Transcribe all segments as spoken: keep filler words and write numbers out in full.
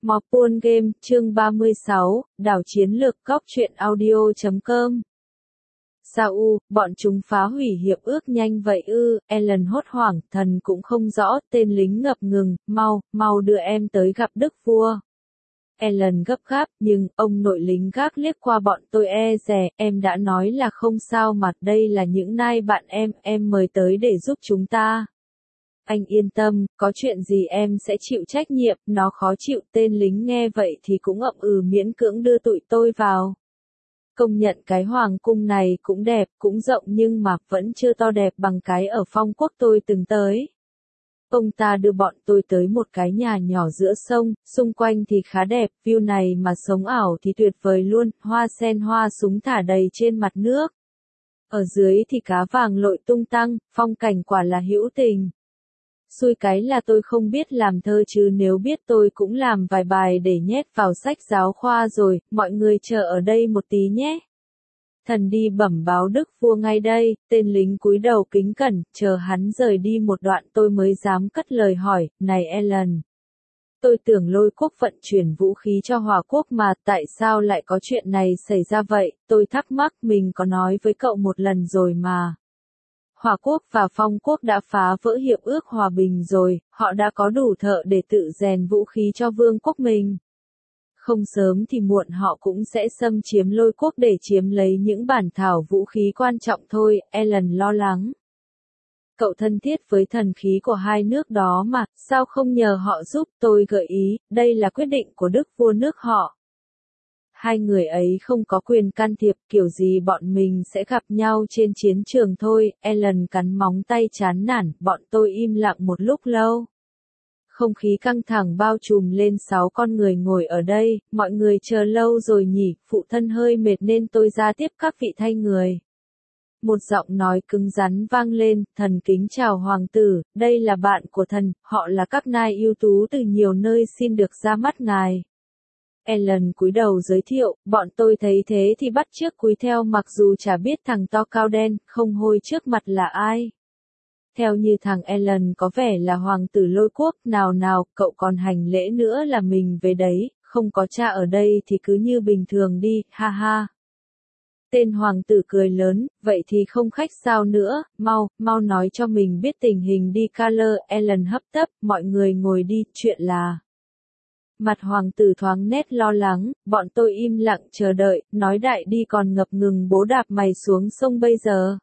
Mopun Game, chương ba mươi sáu, đảo chiến lược cóc truyện audio chấm com. Sao u, bọn chúng phá hủy hiệp ước nhanh vậy ư? Ellen hốt hoảng, thần cũng không rõ, tên lính ngập ngừng, mau, mau đưa em tới gặp đức vua. Ellen gấp gáp, nhưng, ông nội lính gác liếc qua bọn tôi e dè, em đã nói là không sao mà, đây là những nai bạn em, em mời tới để giúp chúng ta. Anh yên tâm, có chuyện gì em sẽ chịu trách nhiệm, nó khó chịu, tên lính nghe vậy thì cũng ậm ừ miễn cưỡng đưa tụi tôi vào. Công nhận cái hoàng cung này cũng đẹp, cũng rộng nhưng mà vẫn chưa to đẹp bằng cái ở Phong Quốc tôi từng tới. Ông ta đưa bọn tôi tới một cái nhà nhỏ giữa sông, xung quanh thì khá đẹp, view này mà sống ảo thì tuyệt vời luôn, hoa sen hoa súng thả đầy trên mặt nước. Ở dưới thì cá vàng lội tung tăng, phong cảnh quả là hữu tình. Xui cái là tôi không biết làm thơ chứ nếu biết tôi cũng làm vài bài để nhét vào sách giáo khoa rồi, mọi người chờ ở đây một tí nhé. Thần đi bẩm báo đức vua ngay đây, tên lính cúi đầu kính cẩn, chờ hắn rời đi một đoạn tôi mới dám cất lời hỏi, này Ellen. Tôi tưởng Lôi quốc vận chuyển vũ khí cho Hòa quốc mà, tại sao lại có chuyện này xảy ra vậy, tôi thắc mắc mình có nói với cậu một lần rồi mà. Hòa quốc và Phong quốc đã phá vỡ hiệp ước hòa bình rồi, họ đã có đủ thợ để tự rèn vũ khí cho vương quốc mình. Không sớm thì muộn họ cũng sẽ xâm chiếm Lôi quốc để chiếm lấy những bản thảo vũ khí quan trọng thôi, Ellen lo lắng. Cậu thân thiết với thần khí của hai nước đó mà, sao không nhờ họ giúp, tôi gợi ý, đây là quyết định của đức vua nước họ. Hai người ấy không có quyền can thiệp, kiểu gì bọn mình sẽ gặp nhau trên chiến trường thôi, Ellen cắn móng tay chán nản, bọn tôi im lặng một lúc lâu. Không khí căng thẳng bao trùm lên sáu con người ngồi ở đây, mọi người chờ lâu rồi nhỉ, phụ thân hơi mệt nên tôi ra tiếp các vị thay người. Một giọng nói cứng rắn vang lên, thần kính chào hoàng tử, đây là bạn của thần, họ là các nai ưu tú từ nhiều nơi xin được ra mắt ngài. Ellen cúi đầu giới thiệu, bọn tôi thấy thế thì bắt chước cúi theo mặc dù chả biết thằng to cao đen, không hôi trước mặt là ai. Theo như thằng Ellen có vẻ là hoàng tử Lôi quốc, nào nào, cậu còn hành lễ nữa là mình về đấy, không có cha ở đây thì cứ như bình thường đi, ha ha. Tên hoàng tử cười lớn, vậy thì không khách sao nữa, mau, mau nói cho mình biết tình hình đi Carler, Ellen hấp tấp, mọi người ngồi đi, chuyện là... Mặt hoàng tử thoáng nét lo lắng, bọn tôi im lặng chờ đợi, nói đại đi còn ngập ngừng bố đạp mày xuống sông bây giờ.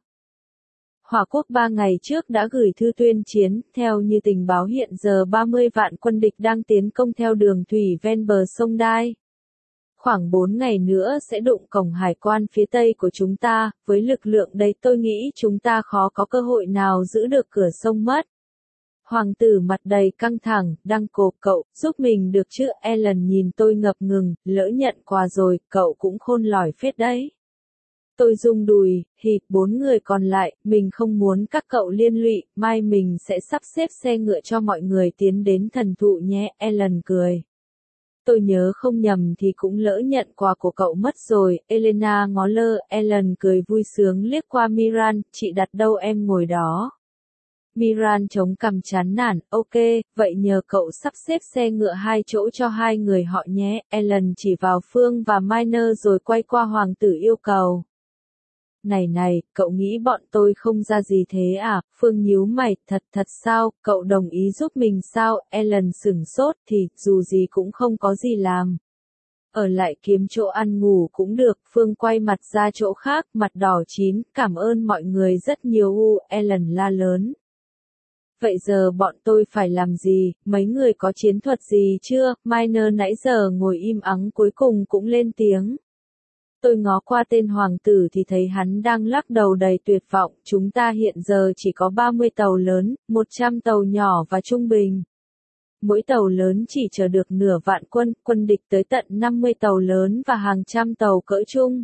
Hòa quốc ba ngày trước đã gửi thư tuyên chiến, theo như tình báo hiện giờ ba mươi vạn quân địch đang tiến công theo đường thủy ven bờ sông Đai. Khoảng bốn ngày nữa sẽ đụng cổng hải quan phía tây của chúng ta, với lực lượng đấy tôi nghĩ chúng ta khó có cơ hội nào giữ được cửa sông mất. Hoàng tử mặt đầy căng thẳng, đang cộp cậu, giúp mình được chứ, Ellen nhìn tôi ngập ngừng, lỡ nhận quà rồi, cậu cũng khôn lỏi phết đấy. Tôi rung đùi, hì, bốn người còn lại, mình không muốn các cậu liên lụy, mai mình sẽ sắp xếp xe ngựa cho mọi người tiến đến thần thụ nhé, Ellen cười. Tôi nhớ không nhầm thì cũng lỡ nhận quà của cậu mất rồi, Elena ngó lơ, Ellen cười vui sướng liếc qua Miran, chị đặt đâu em ngồi đó. Miran chống cằm chán nản, ok, vậy nhờ cậu sắp xếp xe ngựa hai chỗ cho hai người họ nhé, Ellen chỉ vào Phương và Miner rồi quay qua hoàng tử yêu cầu. Này này, cậu nghĩ bọn tôi không ra gì thế à, Phương nhíu mày, thật thật sao, cậu đồng ý giúp mình sao, Ellen sửng sốt thì, dù gì cũng không có gì làm. Ở lại kiếm chỗ ăn ngủ cũng được, Phương quay mặt ra chỗ khác, mặt đỏ chín, cảm ơn mọi người rất nhiều u, Ellen la lớn. Vậy giờ bọn tôi phải làm gì, mấy người có chiến thuật gì chưa, Miner nãy giờ ngồi im ắng cuối cùng cũng lên tiếng. Tôi ngó qua tên hoàng tử thì thấy hắn đang lắc đầu đầy tuyệt vọng, chúng ta hiện giờ chỉ có ba mươi tàu lớn, một trăm tàu nhỏ và trung bình. Mỗi tàu lớn chỉ chở được nửa vạn quân, quân địch tới tận năm mươi tàu lớn và hàng trăm tàu cỡ trung.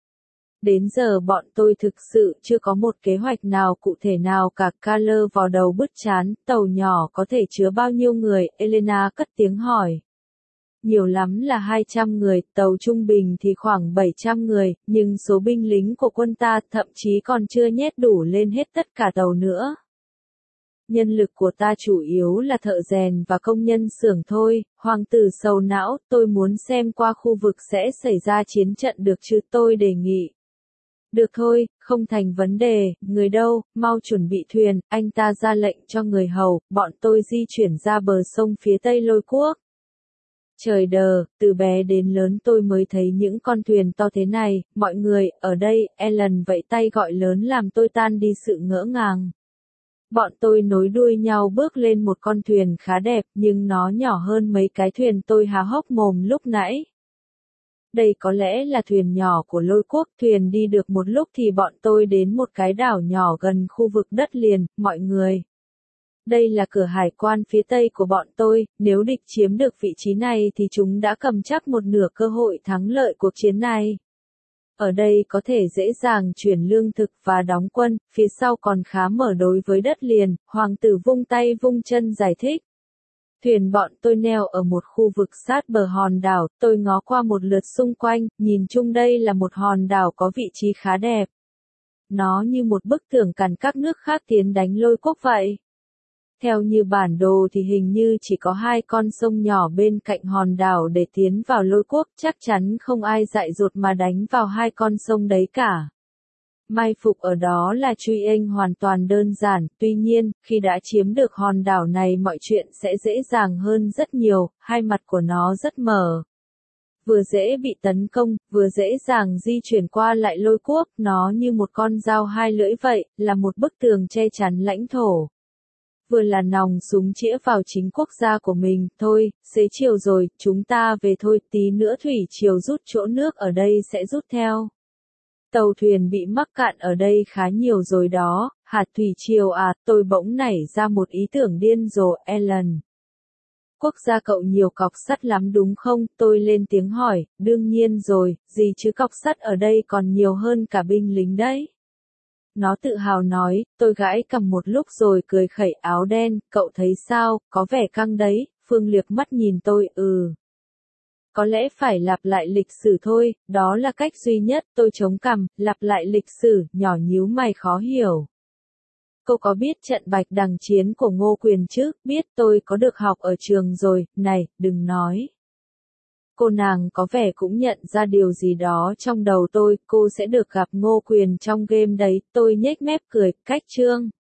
Đến giờ bọn tôi thực sự chưa có một kế hoạch nào cụ thể nào cả, Carler vào đầu bứt chán, tàu nhỏ có thể chứa bao nhiêu người, Elena cất tiếng hỏi. Nhiều lắm là hai trăm người, tàu trung bình thì khoảng bảy trăm người, nhưng số binh lính của quân ta thậm chí còn chưa nhét đủ lên hết tất cả tàu nữa. Nhân lực của ta chủ yếu là thợ rèn và công nhân xưởng thôi. Hoàng tử sầu não, tôi muốn xem qua khu vực sẽ xảy ra chiến trận được chứ, tôi đề nghị. Được thôi, không thành vấn đề, người đâu, mau chuẩn bị thuyền, anh ta ra lệnh cho người hầu, bọn tôi di chuyển ra bờ sông phía tây Lôi Quốc. Trời đờ, từ bé đến lớn tôi mới thấy những con thuyền to thế này, mọi người, ở đây, Ellen vẫy tay gọi lớn làm tôi tan đi sự ngỡ ngàng. Bọn tôi nối đuôi nhau bước lên một con thuyền khá đẹp, nhưng nó nhỏ hơn mấy cái thuyền tôi há hốc mồm lúc nãy. Đây có lẽ là thuyền nhỏ của Lôi Quốc, thuyền đi được một lúc thì bọn tôi đến một cái đảo nhỏ gần khu vực đất liền, mọi người. Đây là cửa hải quan phía tây của bọn tôi, nếu địch chiếm được vị trí này thì chúng đã cầm chắc một nửa cơ hội thắng lợi cuộc chiến này. Ở đây có thể dễ dàng chuyển lương thực và đóng quân, phía sau còn khá mở đối với đất liền, hoàng tử vung tay vung chân giải thích. Thuyền bọn tôi neo ở một khu vực sát bờ hòn đảo, tôi ngó qua một lượt xung quanh, nhìn chung đây là một hòn đảo có vị trí khá đẹp. Nó như một bức tường cản các nước khác tiến đánh Lôi Quốc vậy. Theo như bản đồ thì hình như chỉ có hai con sông nhỏ bên cạnh hòn đảo để tiến vào Lôi Quốc, chắc chắn không ai dại dột mà đánh vào hai con sông đấy cả. Mai phục ở đó là truy anh hoàn toàn đơn giản, tuy nhiên, khi đã chiếm được hòn đảo này mọi chuyện sẽ dễ dàng hơn rất nhiều, hai mặt của nó rất mở. Vừa dễ bị tấn công, vừa dễ dàng di chuyển qua lại Lôi Quốc, nó như một con dao hai lưỡi vậy, là một bức tường che chắn lãnh thổ. Vừa là nòng súng chĩa vào chính quốc gia của mình, thôi, xế chiều rồi, chúng ta về thôi, tí nữa thủy triều rút chỗ nước ở đây sẽ rút theo. Tàu thuyền bị mắc cạn ở đây khá nhiều rồi đó, hạt thủy triều à, tôi bỗng nảy ra một ý tưởng điên rồ, Ellen. Quốc gia cậu nhiều cọc sắt lắm đúng không? Tôi lên tiếng hỏi, đương nhiên rồi, gì chứ cọc sắt ở đây còn nhiều hơn cả binh lính đấy. Nó tự hào nói, tôi gãi cầm một lúc rồi cười khẩy áo đen, cậu thấy sao, có vẻ căng đấy, Phương liếc mắt nhìn tôi, ừ. Có lẽ phải lặp lại lịch sử thôi, đó là cách duy nhất, tôi chống cằm, lặp lại lịch sử, nhỏ nhíu mày khó hiểu. Cô có biết trận Bạch Đằng chiến của Ngô Quyền chứ? Biết, tôi có được học ở trường rồi, này, đừng nói. Cô nàng có vẻ cũng nhận ra điều gì đó trong đầu tôi, cô sẽ được gặp Ngô Quyền trong game đấy, tôi nhếch mép cười, cách chương.